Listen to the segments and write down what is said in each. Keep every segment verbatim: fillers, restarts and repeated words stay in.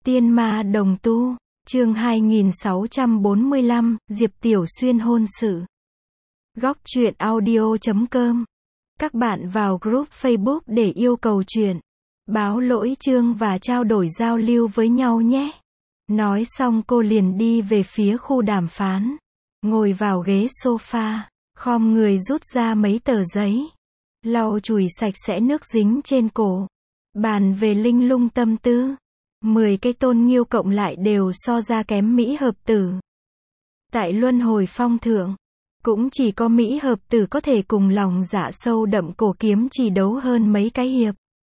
Tiên ma đồng tu, chương hai nghìn sáu trăm bốn mươi lăm, Diệp Tiểu Xuyên hôn sự. Góc truyện audio chấm com. Các bạn vào group Facebook để yêu cầu truyện, báo lỗi chương và trao đổi giao lưu với nhau nhé. Nói xong cô liền đi về phía khu đàm phán. Ngồi vào ghế sofa, khom người rút ra mấy tờ giấy. Lau chùi sạch sẽ nước dính trên cổ. Bàn về linh lung tâm tư. Mười cái tôn nghiêu cộng lại đều so ra kém Mỹ hợp tử. Tại luân hồi phong thượng, cũng chỉ có Mỹ hợp tử có thể cùng lòng dạ sâu đậm cổ kiếm chỉ đấu hơn mấy cái hiệp.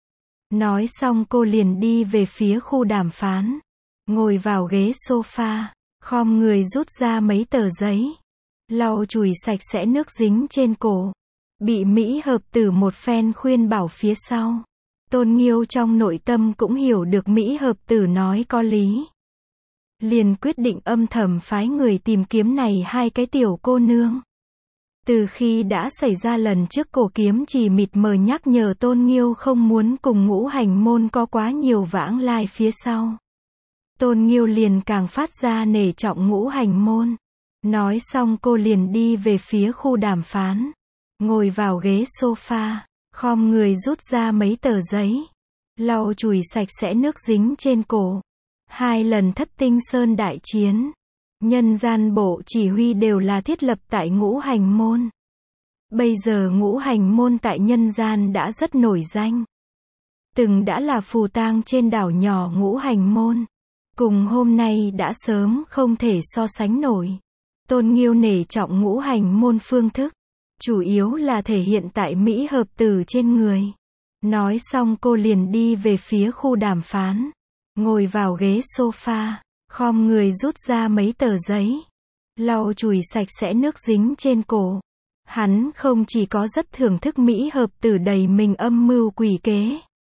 Nói xong cô liền đi về phía khu đàm phán. Ngồi vào ghế sofa, khom người rút ra mấy tờ giấy. Lau chùi sạch sẽ nước dính trên cổ. Bị Mỹ hợp tử một phen khuyên bảo phía sau. Tôn Nghiêu trong nội tâm cũng hiểu được Mỹ hợp tử nói có lý. Liền quyết định âm thầm phái người tìm kiếm này hai cái tiểu cô nương. Từ khi đã xảy ra lần trước cổ kiếm chỉ mịt mờ nhắc nhở Tôn Nghiêu không muốn cùng ngũ hành môn có quá nhiều vãng lai phía sau. Tôn Nghiêu liền càng phát ra nể trọng ngũ hành môn. Nói xong cô liền đi về phía khu đàm phán. Ngồi vào ghế sofa. Khom người rút ra mấy tờ giấy. Lau chùi sạch sẽ nước dính trên cổ. Hai lần thất tinh sơn đại chiến. Nhân gian bộ chỉ huy đều là thiết lập tại ngũ hành môn. Bây giờ ngũ hành môn tại nhân gian đã rất nổi danh. Từng đã là phù tang trên đảo nhỏ ngũ hành môn. Cùng hôm nay đã sớm không thể so sánh nổi. Tôn Nghiêu nể trọng ngũ hành môn phương thức. Chủ yếu là thể hiện tại Mỹ hợp tử trên người. Nói xong cô liền đi về phía khu đàm phán. Ngồi vào ghế sofa, khom người rút ra mấy tờ giấy. Lau chùi sạch sẽ nước dính trên cổ. Hắn không chỉ có rất thưởng thức Mỹ hợp tử đầy mình âm mưu quỷ kế.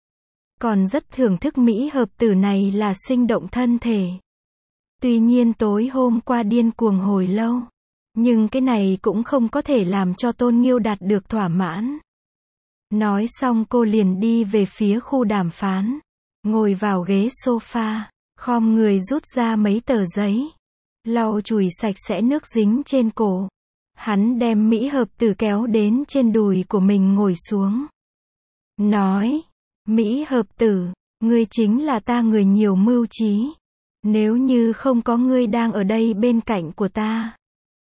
Còn rất thưởng thức Mỹ hợp tử này là sinh động thân thể. Tuy nhiên tối hôm qua điên cuồng hồi lâu. Nhưng cái này cũng không có thể làm cho Tôn Nghiêu đạt được thỏa mãn. Nói xong cô liền đi về phía khu đàm phán. Ngồi vào ghế sofa, khom người rút ra mấy tờ giấy. Lau chùi sạch sẽ nước dính trên cổ. Hắn đem Mỹ hợp tử kéo đến trên đùi của mình ngồi xuống. Nói, Mỹ hợp tử, ngươi chính là ta người nhiều mưu trí. Nếu như không có ngươi đang ở đây bên cạnh của ta.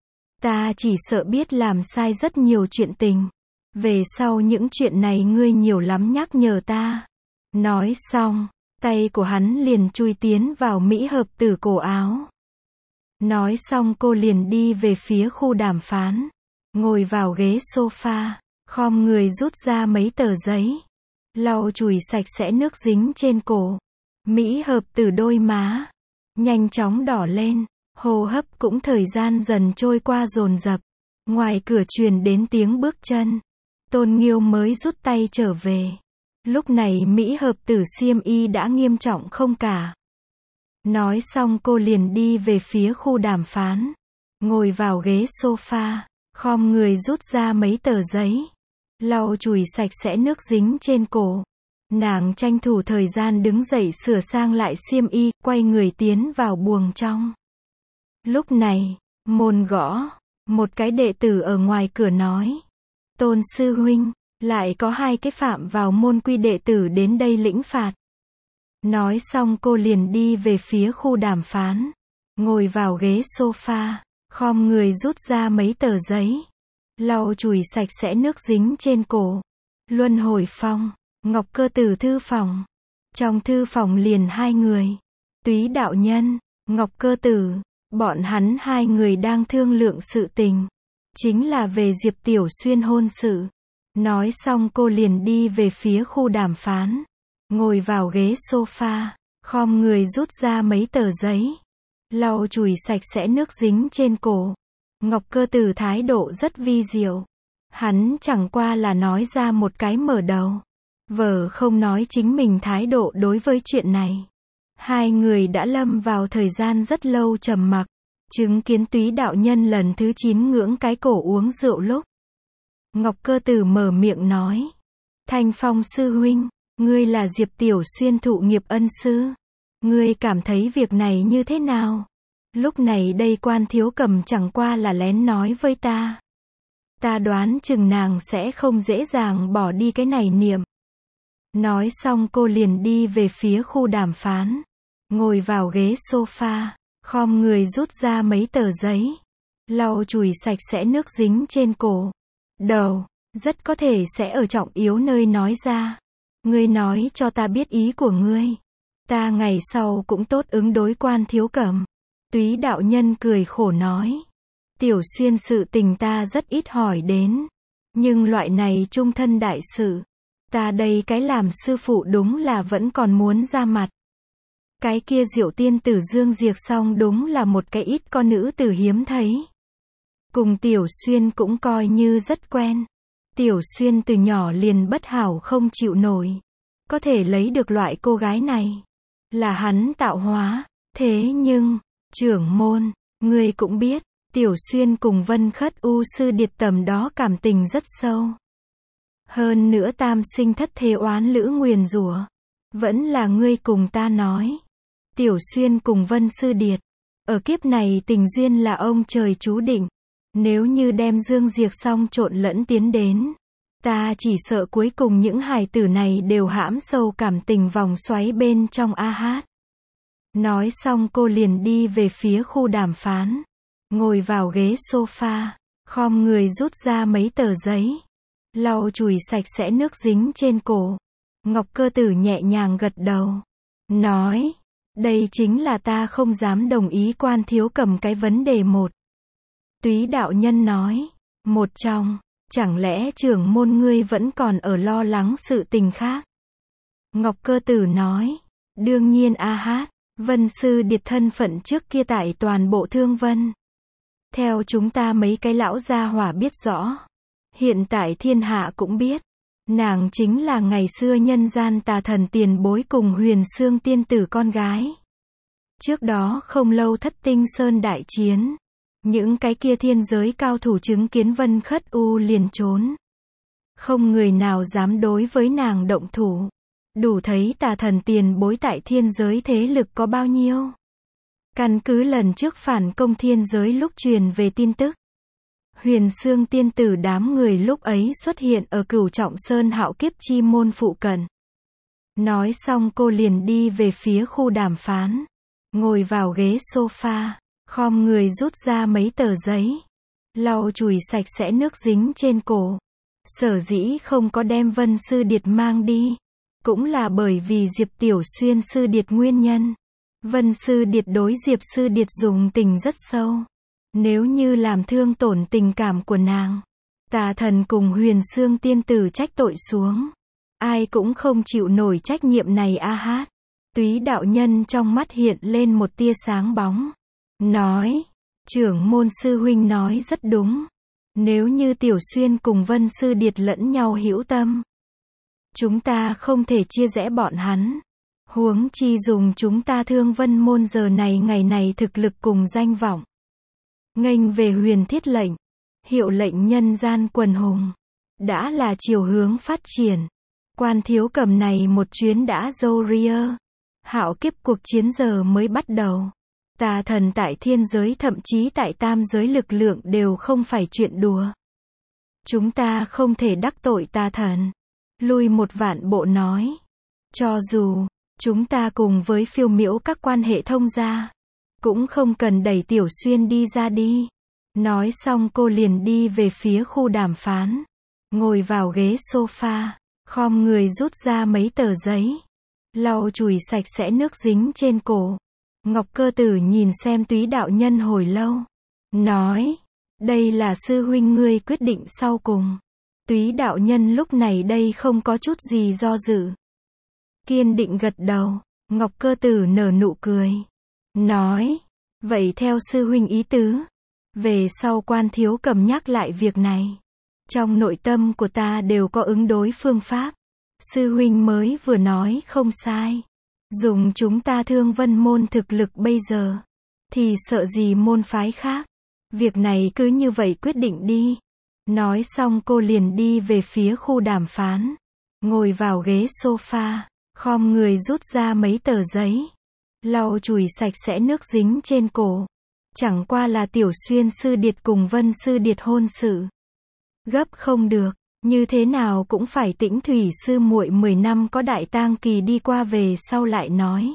Ta chỉ sợ biết làm sai rất nhiều chuyện tình. Về sau những chuyện này ngươi nhiều lắm nhắc nhở ta. Nói xong, tay của hắn liền chui tiến vào Mỹ hợp tử cổ áo. Nói xong cô liền đi về phía khu đàm phán. Ngồi vào ghế sofa, khom người rút ra mấy tờ giấy. Lau chùi sạch sẽ nước dính trên cổ. Mỹ hợp tử đôi má nhanh chóng đỏ lên. Hô hấp cũng thời gian dần trôi qua dồn dập. Ngoài cửa truyền đến tiếng bước chân. Tôn Nghiêu mới rút tay trở về. Lúc này Mỹ hợp tử xiêm y đã nghiêm trọng không cả. Nói xong cô liền đi về phía khu đàm phán. Ngồi vào ghế sofa, khom người rút ra mấy tờ giấy. Lau chùi sạch sẽ nước dính trên cổ. Nàng tranh thủ thời gian đứng dậy sửa sang lại xiêm y, quay người tiến vào buồng trong. Lúc này, môn gõ, một cái đệ tử ở ngoài cửa nói. Tôn sư huynh, lại có hai cái phạm vào môn quy đệ tử đến đây lĩnh phạt. Nói xong cô liền đi về phía khu đàm phán. Ngồi vào ghế sofa, khom người rút ra mấy tờ giấy. Lau chùi sạch sẽ nước dính trên cổ. Luân hồi phong, Ngọc Cơ Tử thư phòng. Trong thư phòng liền hai người. Túy đạo nhân, Ngọc Cơ Tử. Bọn hắn hai người đang thương lượng sự tình. Chính là về Diệp Tiểu Xuyên hôn sự. Nói xong cô liền đi về phía khu đàm phán. Ngồi vào ghế sofa, khom người rút ra mấy tờ giấy. Lau chùi sạch sẽ nước dính trên cổ. Ngọc Cơ Tử thái độ rất vi diệu. Hắn chẳng qua là nói ra một cái mở đầu. Vờ không nói chính mình thái độ đối với chuyện này. Hai người đã lâm vào thời gian rất lâu trầm mặc. Chứng kiến Túy đạo nhân lần thứ chín ngưỡng cái cổ uống rượu lúc. Ngọc Cơ Tử mở miệng nói. Thanh Phong sư huynh, ngươi là Diệp Tiểu Xuyên thụ nghiệp ân sư. Ngươi cảm thấy việc này như thế nào? Lúc này đây Quan Thiếu Cầm chẳng qua là lén nói với ta. Ta đoán chừng nàng sẽ không dễ dàng bỏ đi cái này niệm. Nói xong cô liền đi về phía khu đàm phán. Ngồi vào ghế sofa, khom người rút ra mấy tờ giấy. Lau chùi sạch sẽ nước dính trên cổ. Đầu, rất có thể sẽ ở trọng yếu nơi nói ra. Ngươi nói cho ta biết ý của ngươi. Ta ngày sau cũng tốt ứng đối Quan Thiếu Cầm. Túy đạo nhân cười khổ nói. Tiểu Xuyên sự tình ta rất ít hỏi đến. Nhưng loại này trung thân đại sự. Ta đây cái làm sư phụ đúng là vẫn còn muốn ra mặt. Cái kia Diệu tiên tử Dương Diệc Song đúng là một cái ít con nữ tử hiếm thấy. Cùng Tiểu Xuyên cũng coi như rất quen. Tiểu Xuyên từ nhỏ liền bất hảo không chịu nổi. Có thể lấy được loại cô gái này. Là hắn tạo hóa. Thế nhưng, trưởng môn, ngươi cũng biết, Tiểu Xuyên cùng Vân Khất U sư điệt tầm đó cảm tình rất sâu. Hơn nữa tam sinh thất thế oán lữ nguyền rủa. Vẫn là ngươi cùng ta nói. Tiểu Xuyên cùng Vân sư điệt. Ở kiếp này tình duyên là ông trời chú định. Nếu như đem Dương Diệc Song trộn lẫn tiến đến. Ta chỉ sợ cuối cùng những hài tử này đều hãm sâu cảm tình vòng xoáy bên trong a hát. Nói xong cô liền đi về phía khu đàm phán. Ngồi vào ghế sofa, khom người rút ra mấy tờ giấy. Lau chùi sạch sẽ nước dính trên cổ. Ngọc Cơ Tử nhẹ nhàng gật đầu. Nói, đây chính là ta không dám đồng ý Quan Thiếu Cầm cái vấn đề một. Túy đạo nhân nói, một trong, chẳng lẽ trưởng môn ngươi vẫn còn ở lo lắng sự tình khác? Ngọc Cơ Tử nói, đương nhiên a hát, Vân sư điệt thân phận trước kia tại toàn bộ Thương Vân. Theo chúng ta mấy cái lão gia hỏa biết rõ. Hiện tại thiên hạ cũng biết. Nàng chính là ngày xưa nhân gian tà thần tiền bối cùng Huyền Xương tiên tử con gái. Trước đó không lâu Thất Tinh Sơn đại chiến. Những cái kia thiên giới cao thủ chứng kiến Vân Khất U liền trốn. Không người nào dám đối với nàng động thủ. Đủ thấy tà thần tiền bối tại thiên giới thế lực có bao nhiêu. Căn cứ lần trước phản công thiên giới lúc truyền về tin tức. Huyền Xương tiên tử đám người lúc ấy xuất hiện ở Cửu Trọng Sơn Hạo Kiếp chi môn phụ cận. Nói xong cô liền đi về phía khu đàm phán. Ngồi vào ghế sofa, khom người rút ra mấy tờ giấy. Lau chùi sạch sẽ nước dính trên cổ. Sở dĩ không có đem Vân sư điệt mang đi. Cũng là bởi vì Diệp Tiểu Xuyên sư điệt nguyên nhân. Vân sư điệt đối Diệp sư điệt dùng tình rất sâu. Nếu như làm thương tổn tình cảm của nàng, tà thần cùng Huyền Xương tiên tử trách tội xuống. Ai cũng không chịu nổi trách nhiệm này a hát. Túy đạo nhân trong mắt hiện lên một tia sáng bóng. Nói, trưởng môn sư huynh nói rất đúng. Nếu như Tiểu Xuyên cùng Vân sư điệt lẫn nhau hữu tâm. Chúng ta không thể chia rẽ bọn hắn. Huống chi dùng chúng ta Thương Vân môn giờ này ngày này thực lực cùng danh vọng. Nghênh về huyền thiết lệnh. Hiệu lệnh nhân gian quần hùng. Đã là chiều hướng phát triển. Quan Thiếu Cầm này một chuyến đã dâu ria. Hạo kiếp cuộc chiến giờ mới bắt đầu. Tà thần tại thiên giới thậm chí tại tam giới lực lượng đều không phải chuyện đùa. Chúng ta không thể đắc tội tà thần. Lui một vạn bộ nói. Cho dù, chúng ta cùng với phiêu miễu các quan hệ thông gia. Cũng không cần đẩy Tiểu Xuyên đi ra đi. Nói xong cô liền đi về phía khu đàm phán. Ngồi vào ghế sofa, khom người rút ra mấy tờ giấy. Lau chùi sạch sẽ nước dính trên cổ. Ngọc Cơ Tử nhìn xem Túy đạo nhân hồi lâu. Nói, đây là sư huynh ngươi quyết định sau cùng. Túy đạo nhân lúc này đây không có chút gì do dự. Kiên định gật đầu. Ngọc Cơ Tử nở nụ cười. Nói, vậy theo sư huynh ý tứ. Về sau Quan Thiếu Cầm nhắc lại việc này. Trong nội tâm của ta đều có ứng đối phương pháp. Sư huynh mới vừa nói không sai. Dùng chúng ta Thương Vân môn thực lực bây giờ. Thì sợ gì môn phái khác. Việc này cứ như vậy quyết định đi. Nói xong cô liền đi về phía khu đàm phán. Ngồi vào ghế sofa, khom người rút ra mấy tờ giấy. lau chùi sạch sẽ nước dính trên cổ. Chẳng qua là Tiểu Xuyên sư điệt cùng Vân sư điệt hôn sự. Gấp không được, như thế nào cũng phải Tĩnh Thủy sư muội mười năm có đại tang kỳ đi qua về sau lại nói.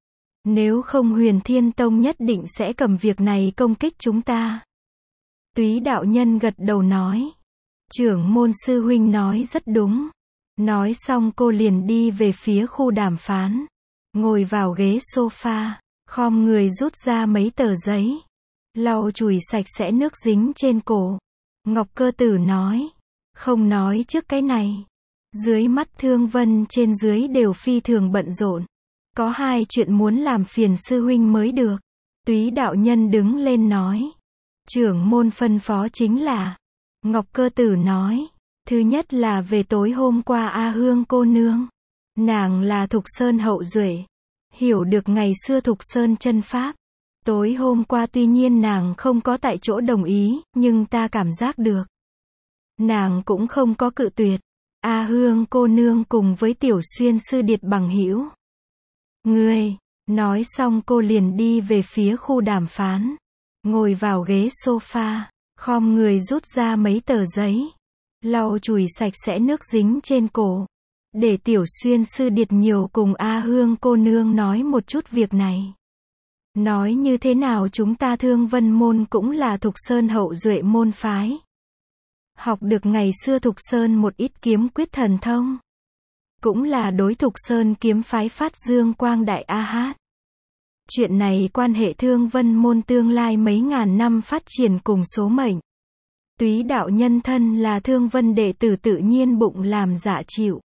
Nếu không Huyền Thiên Tông nhất định sẽ cầm việc này công kích chúng ta. Túy đạo nhân gật đầu nói. Trưởng môn sư huynh nói rất đúng. Nói xong cô liền đi về phía khu đàm phán. Ngồi vào ghế sofa, khom người rút ra mấy tờ giấy. Lau chùi sạch sẽ nước dính trên cổ. Ngọc Cơ Tử nói. Không nói trước cái này. Dưới mắt Thương Vân trên dưới đều phi thường bận rộn. Có hai chuyện muốn làm phiền sư huynh mới được. Túy đạo nhân đứng lên nói. Trưởng môn phân phó chính là. Ngọc Cơ Tử nói. Thứ nhất là về tối hôm qua A Hương cô nương. Nàng là Thục Sơn hậu duệ. Hiểu được ngày xưa Thục Sơn chân pháp. Tối hôm qua tuy nhiên nàng không có tại chỗ đồng ý, nhưng ta cảm giác được. Nàng cũng không có cự tuyệt. A Hương cô nương cùng với Tiểu Xuyên sư điệt bằng hữu. Ngươi, nói xong cô liền đi về phía khu đàm phán. Ngồi vào ghế sofa, khom người rút ra mấy tờ giấy. Lau chùi sạch sẽ nước dính trên cổ. Để Tiểu Xuyên sư điệt nhiều cùng A Hương cô nương nói một chút việc này. Nói như thế nào chúng ta Thương Vân môn cũng là Thục Sơn hậu duệ môn phái. Học được ngày xưa Thục Sơn một ít kiếm quyết thần thông. Cũng là đối Thục Sơn kiếm phái phát dương quang đại A Hát. Chuyện này quan hệ Thương Vân môn tương lai mấy ngàn năm phát triển cùng số mệnh. Túy đạo nhân thân là Thương Vân đệ tử tự nhiên bụng làm dạ chịu.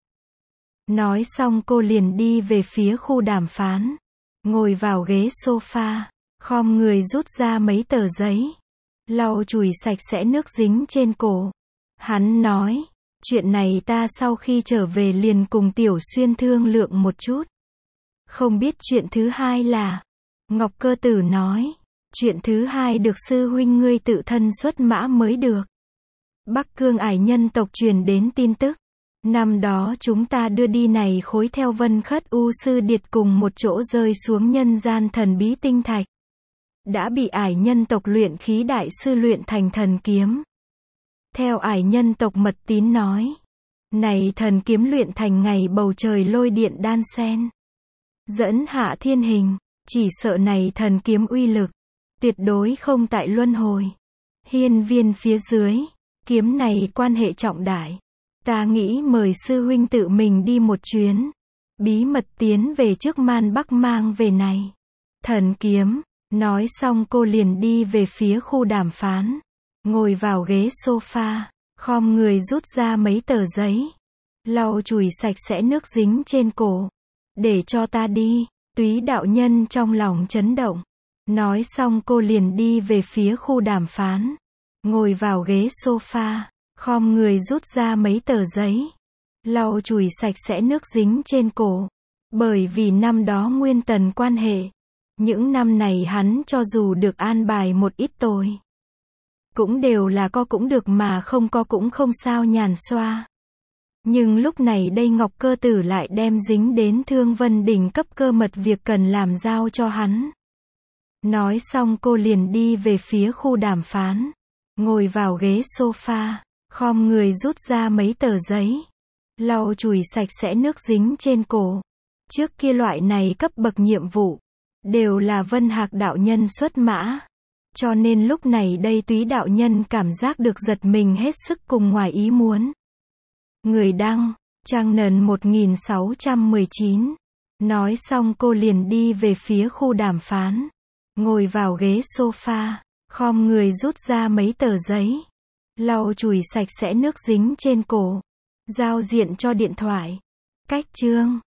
Nói xong cô liền đi về phía khu đàm phán. Ngồi vào ghế sofa, khom người rút ra mấy tờ giấy. Lau chùi sạch sẽ nước dính trên cổ. Hắn nói, chuyện này ta sau khi trở về liền cùng Tiểu Xuyên thương lượng một chút. Không biết chuyện thứ hai là. Ngọc Cơ Tử nói, chuyện thứ hai được sư huynh ngươi tự thân xuất mã mới được. Bắc Cương Ải nhân tộc truyền đến tin tức. Năm đó chúng ta đưa đi này khối theo Vân Khất U sư điệt cùng một chỗ rơi xuống nhân gian thần bí tinh thạch. Đã bị Ải nhân tộc luyện khí đại sư luyện thành thần kiếm. Theo Ải nhân tộc mật tín nói. Này thần kiếm luyện thành ngày bầu trời lôi điện đan sen. Dẫn hạ thiên hình. Chỉ sợ này thần kiếm uy lực. Tuyệt đối không tại luân hồi. Hiên viên phía dưới. Kiếm này quan hệ trọng đại. Ta nghĩ mời sư huynh tự mình đi một chuyến. Bí mật tiến về trước Man Bắc mang về này. Thần kiếm. Nói xong cô liền đi về phía khu đàm phán. Ngồi vào ghế sofa. Khom người rút ra mấy tờ giấy. Lau chùi sạch sẽ nước dính trên cổ. Để cho ta đi. Túy đạo nhân trong lòng chấn động. Nói xong cô liền đi về phía khu đàm phán. Ngồi vào ghế sofa. Khom người rút ra mấy tờ giấy. Lau chùi sạch sẽ nước dính trên cổ. Bởi vì năm đó nguyên tần quan hệ. Những năm này hắn cho dù được an bài một ít tồi. Cũng đều là có cũng được mà không có cũng không sao nhàn xoa. Nhưng lúc này đây Ngọc Cơ Tử lại đem dính đến Thương Vân đỉnh cấp cơ mật việc cần làm giao cho hắn. Nói xong cô liền đi về phía khu đàm phán. Ngồi vào ghế sofa. Khom người rút ra mấy tờ giấy. Lau chùi sạch sẽ nước dính trên cổ. Trước kia loại này cấp bậc nhiệm vụ. Đều là Vân Hạc đạo nhân xuất mã. Cho nên lúc này đây Túy đạo nhân cảm giác được giật mình hết sức cùng ngoài ý muốn. Người đăng, trang nền một nghìn sáu trăm mười chín. Nói xong cô liền đi về phía khu đàm phán. Ngồi vào ghế sofa. Khom người rút ra mấy tờ giấy. Lau chùi sạch sẽ nước dính trên cổ. Giao diện cho điện thoại. Cách chương.